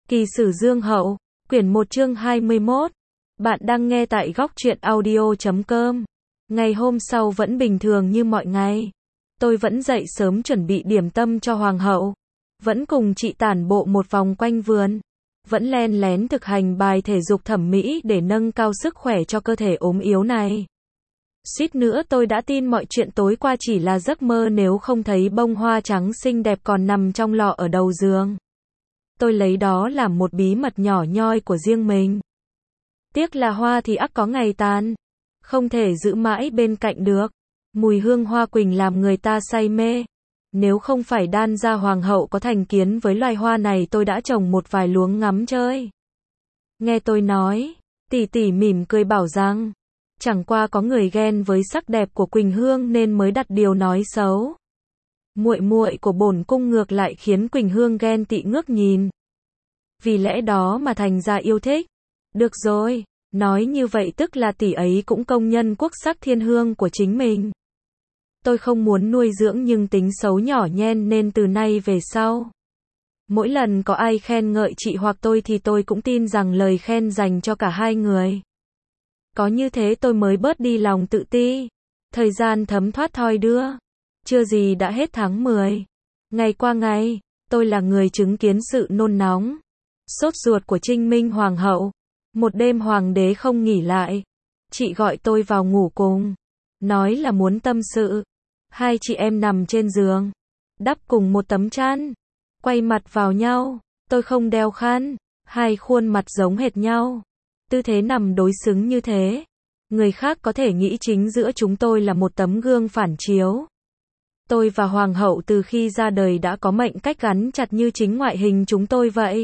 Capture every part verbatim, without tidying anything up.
Kỳ sử Dương hậu, quyển một chương hai mươi mốt. Bạn đang nghe tại góc truyện audio chấm com. Ngày hôm sau vẫn bình thường như mọi ngày. Tôi vẫn dậy sớm chuẩn bị điểm tâm cho hoàng hậu. Vẫn cùng chị tản bộ một vòng quanh vườn. Vẫn len lén thực hành bài thể dục thẩm mỹ để nâng cao sức khỏe cho cơ thể ốm yếu này. Suýt nữa tôi đã tin mọi chuyện tối qua chỉ là giấc mơ nếu không thấy bông hoa trắng xinh đẹp còn nằm trong lọ ở đầu giường. Tôi lấy đó làm một bí mật nhỏ nhoi của riêng mình. Tiếc là hoa thì ắt có ngày tàn. Không thể giữ mãi bên cạnh được. Mùi hương hoa quỳnh làm người ta say mê. Nếu không phải đan gia hoàng hậu có thành kiến với loài hoa này tôi đã trồng một vài luống ngắm chơi. Nghe tôi nói, tỷ tỷ mỉm cười bảo rằng, chẳng qua có người ghen với sắc đẹp của Quỳnh Hương nên mới đặt điều nói xấu. Muội muội của bổn cung ngược lại khiến Quỳnh Hương ghen tị ngước nhìn. Vì lẽ đó mà thành ra yêu thích. Được rồi, nói như vậy tức là tỷ ấy cũng công nhân quốc sắc thiên hương của chính mình. Tôi không muốn nuôi dưỡng nhưng tính xấu nhỏ nhen nên từ nay về sau, mỗi lần có ai khen ngợi chị hoặc tôi thì tôi cũng tin rằng lời khen dành cho cả hai người. Có như thế tôi mới bớt đi lòng tự ti. Thời gian thấm thoát thoi đưa. Chưa gì đã hết tháng mười. Ngày qua ngày, tôi là người chứng kiến sự nôn nóng, sốt ruột của Trinh Minh Hoàng hậu. Một đêm hoàng đế không nghỉ lại. Chị gọi tôi vào ngủ cùng. Nói là muốn tâm sự. Hai chị em nằm trên giường. Đắp cùng một tấm chăn. Quay mặt vào nhau. Tôi không đeo khăn. Hai khuôn mặt giống hệt nhau. Tư thế nằm đối xứng như thế. Người khác có thể nghĩ chính giữa chúng tôi là một tấm gương phản chiếu. Tôi và hoàng hậu từ khi ra đời đã có mệnh cách gắn chặt như chính ngoại hình chúng tôi vậy.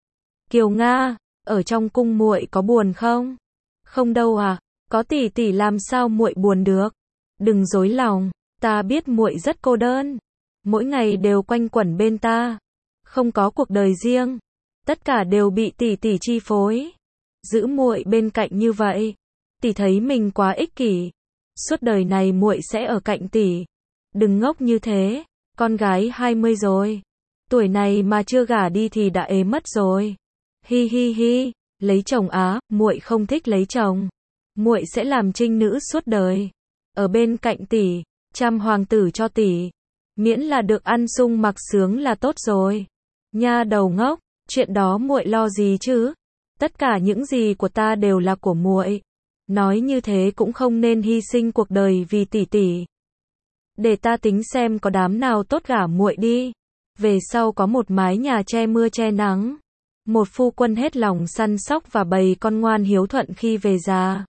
Kiều Nga, ở trong cung muội có buồn không? Không đâu à, có tỷ tỷ làm sao muội buồn được? Đừng dối lòng, ta biết muội rất cô đơn. Mỗi ngày đều quanh quẩn bên ta, không có cuộc đời riêng, tất cả đều bị tỷ tỷ chi phối. Giữ muội bên cạnh như vậy, tỷ thấy mình quá ích kỷ. Suốt đời này muội sẽ ở cạnh tỷ. Đừng ngốc như thế, con gái hai mươi rồi, tuổi này mà chưa gả đi thì đã ế mất rồi. Hi hi hi, lấy chồng á, muội không thích lấy chồng. Muội sẽ làm trinh nữ suốt đời, ở bên cạnh tỷ, chăm hoàng tử cho tỷ, miễn là được ăn sung mặc sướng là tốt rồi. Nha đầu ngốc, chuyện đó muội lo gì chứ? Tất cả những gì của ta đều là của muội. Nói như thế cũng không nên hy sinh cuộc đời vì tỷ tỷ. Để ta tính xem có đám nào tốt gả muội đi. Về sau có một mái nhà che mưa che nắng. Một phu quân hết lòng săn sóc và bầy con ngoan hiếu thuận khi về già.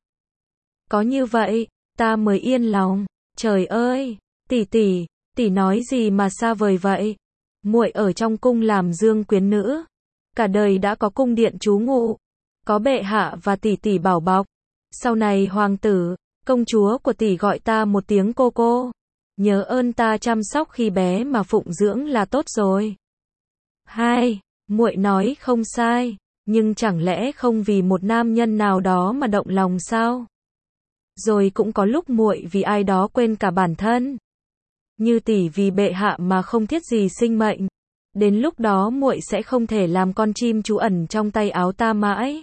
Có như vậy, ta mới yên lòng. Trời ơi, tỷ tỷ, tỷ nói gì mà xa vời vậy? Muội ở trong cung làm dương quyến nữ. Cả đời đã có cung điện trú ngụ. Có bệ hạ và tỷ tỷ bảo bọc. Sau này hoàng tử, công chúa của tỷ gọi ta một tiếng cô cô. Nhớ ơn ta chăm sóc khi bé mà phụng dưỡng là tốt rồi. Hai, muội nói không sai, nhưng chẳng lẽ không vì một nam nhân nào đó mà động lòng sao? Rồi cũng có lúc muội vì ai đó quên cả bản thân. Như tỷ vì bệ hạ mà không thiết gì sinh mệnh. Đến lúc đó muội sẽ không thể làm con chim trú ẩn trong tay áo ta mãi.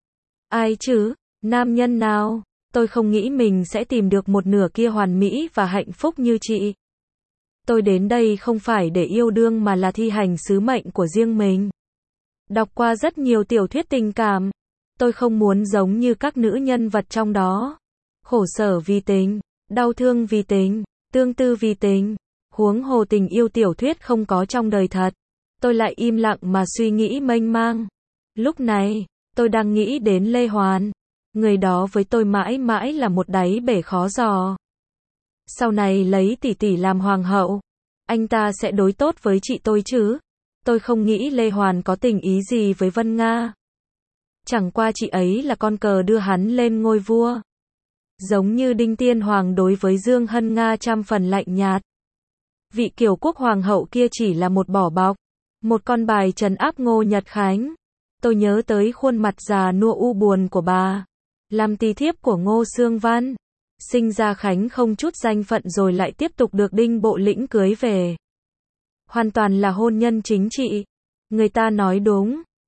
Ai chứ? Nam nhân nào? Tôi không nghĩ mình sẽ tìm được một nửa kia hoàn mỹ và hạnh phúc như chị. Tôi đến đây không phải để yêu đương mà là thi hành sứ mệnh của riêng mình. Đọc qua rất nhiều tiểu thuyết tình cảm. Tôi không muốn giống như các nữ nhân vật trong đó. Khổ sở vì tình, đau thương vì tình, tương tư vì tình. Huống hồ tình yêu tiểu thuyết không có trong đời thật. Tôi lại im lặng mà suy nghĩ mênh mang. Lúc này, tôi đang nghĩ đến Lê Hoàn. Người đó với tôi mãi mãi là một đáy bể khó dò. Sau này lấy tỷ tỷ làm hoàng hậu, anh ta sẽ đối tốt với chị tôi chứ? Tôi không nghĩ Lê Hoàn có tình ý gì với Vân Nga. Chẳng qua chị ấy là con cờ đưa hắn lên ngôi vua. Giống như Đinh Tiên Hoàng đối với Dương Hân Nga trăm phần lạnh nhạt. Vị Kiều Quốc Hoàng hậu kia chỉ là một vỏ bọc, một con bài trấn áp Ngô Nhật Khánh. Tôi nhớ tới khuôn mặt già nua u buồn của bà. Làm tỳ thiếp của Ngô Xương Văn. Sinh ra Khánh không chút danh phận rồi lại tiếp tục được Đinh Bộ Lĩnh cưới về. Hoàn toàn là hôn nhân chính trị. Người ta nói đúng,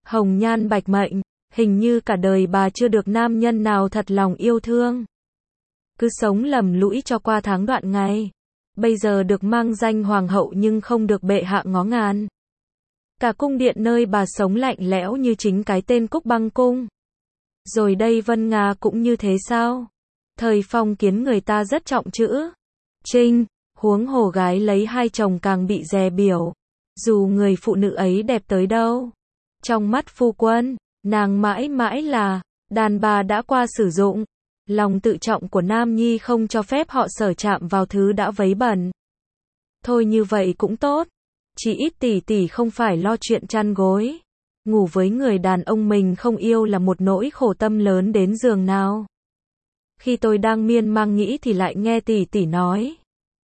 hồng nhan bạch mệnh, hình như cả đời bà chưa được nam nhân nào thật lòng yêu thương. Cứ sống lầm lũi cho qua tháng đoạn ngày. Bây giờ được mang danh hoàng hậu nhưng không được bệ hạ ngó ngàng. Cả cung điện nơi bà sống lạnh lẽo như chính cái tên Cúc Băng Cung. Rồi đây Vân Nga cũng như thế sao? Thời phong kiến người ta rất trọng chữ trinh, huống hồ gái lấy hai chồng càng bị dè biểu. Dù người phụ nữ ấy đẹp tới đâu, trong mắt phu quân, nàng mãi mãi là đàn bà đã qua sử dụng. Lòng tự trọng của nam nhi không cho phép họ sở chạm vào thứ đã vấy bẩn. Thôi như vậy cũng tốt. Chỉ ít tỷ tỷ không phải lo chuyện chăn gối. Ngủ với người đàn ông mình không yêu là một nỗi khổ tâm lớn đến giường nào. Khi tôi đang miên man nghĩ thì lại nghe tỷ tỷ nói.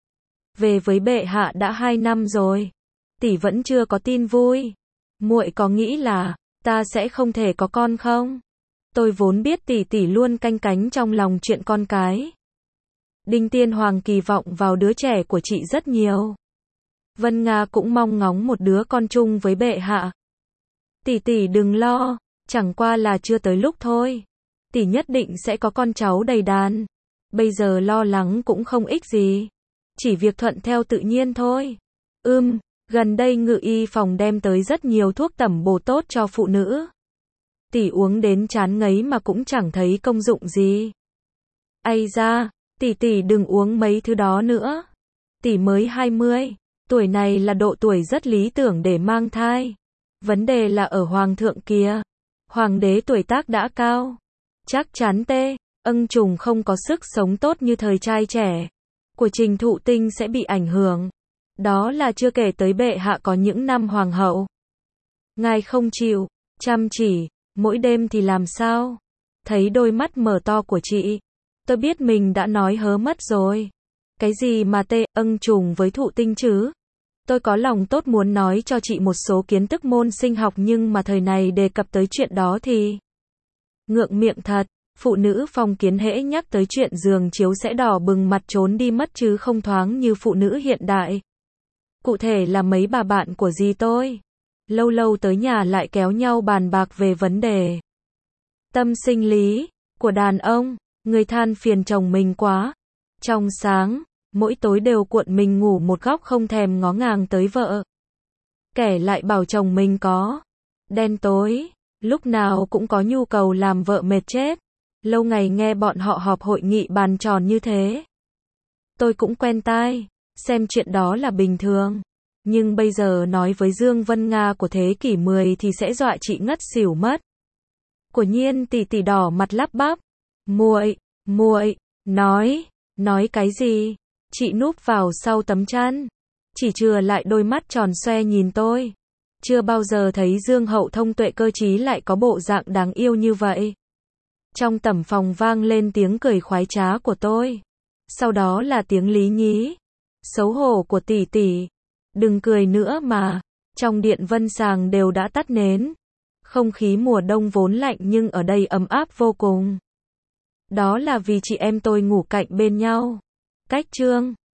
Về với bệ hạ đã hai năm rồi. Tỷ vẫn chưa có tin vui. Muội có nghĩ là ta sẽ không thể có con không? Tôi vốn biết tỷ tỷ luôn canh cánh trong lòng chuyện con cái. Đinh Tiên Hoàng kỳ vọng vào đứa trẻ của chị rất nhiều. Vân Nga cũng mong ngóng một đứa con chung với bệ hạ. Tỷ tỷ đừng lo, chẳng qua là chưa tới lúc thôi. Tỷ nhất định sẽ có con cháu đầy đàn. Bây giờ lo lắng cũng không ích gì. Chỉ việc thuận theo tự nhiên thôi. Ưm, gần đây ngự y phòng đem tới rất nhiều thuốc tẩm bổ tốt cho phụ nữ. Tỷ uống đến chán ngấy mà cũng chẳng thấy công dụng gì. Ây da, tỷ tỷ đừng uống mấy thứ đó nữa. Tỷ mới hai mươi, tuổi này là độ tuổi rất lý tưởng để mang thai. Vấn đề là ở hoàng thượng kia. Hoàng đế tuổi tác đã cao. Chắc chắn tê, ân trùng không có sức sống tốt như thời trai trẻ. Của Trình Thụ Tinh sẽ bị ảnh hưởng. Đó là chưa kể tới bệ hạ có những năm hoàng hậu. Ngài không chịu, chăm chỉ, mỗi đêm thì làm sao? Thấy đôi mắt mở to của chị, tôi biết mình đã nói hớ mất rồi. Cái gì mà tê, ân trùng với Thụ Tinh chứ? Tôi có lòng tốt muốn nói cho chị một số kiến thức môn sinh học nhưng mà thời này đề cập tới chuyện đó thì ngượng miệng thật. Phụ nữ phong kiến hễ nhắc tới chuyện giường chiếu sẽ đỏ bừng mặt trốn đi mất chứ không thoáng như phụ nữ hiện đại. Cụ thể là mấy bà bạn của dì tôi. Lâu lâu tới nhà lại kéo nhau bàn bạc về vấn đề tâm sinh lý của đàn ông. Người than phiền chồng mình quá. Trong sáng, mỗi tối đều cuộn mình ngủ một góc không thèm ngó ngàng tới vợ. Kẻ lại bảo chồng mình có đen tối, lúc nào cũng có nhu cầu làm vợ mệt chết. Lâu ngày nghe bọn họ họp hội nghị bàn tròn như thế. Tôi cũng quen tai, xem chuyện đó là bình thường. Nhưng bây giờ nói với Dương Vân Nga của thế kỷ mười thì sẽ dọa chị ngất xỉu mất. Của Nhiên tỷ tỷ đỏ mặt lắp bắp. Muội, muội, nói, nói cái gì? Chị núp vào sau tấm chăn. Chỉ chừa lại đôi mắt tròn xoe nhìn tôi. Chưa bao giờ thấy Dương hậu thông tuệ cơ trí lại có bộ dạng đáng yêu như vậy. Trong tẩm phòng vang lên tiếng cười khoái trá của tôi. Sau đó là tiếng lý nhí. Xấu hổ của tỷ tỷ. Đừng cười nữa mà. Trong điện Vân Sàng đều đã tắt nến. Không khí mùa đông vốn lạnh nhưng ở đây ấm áp vô cùng. Đó là vì chị em tôi ngủ cạnh bên nhau. Cách chương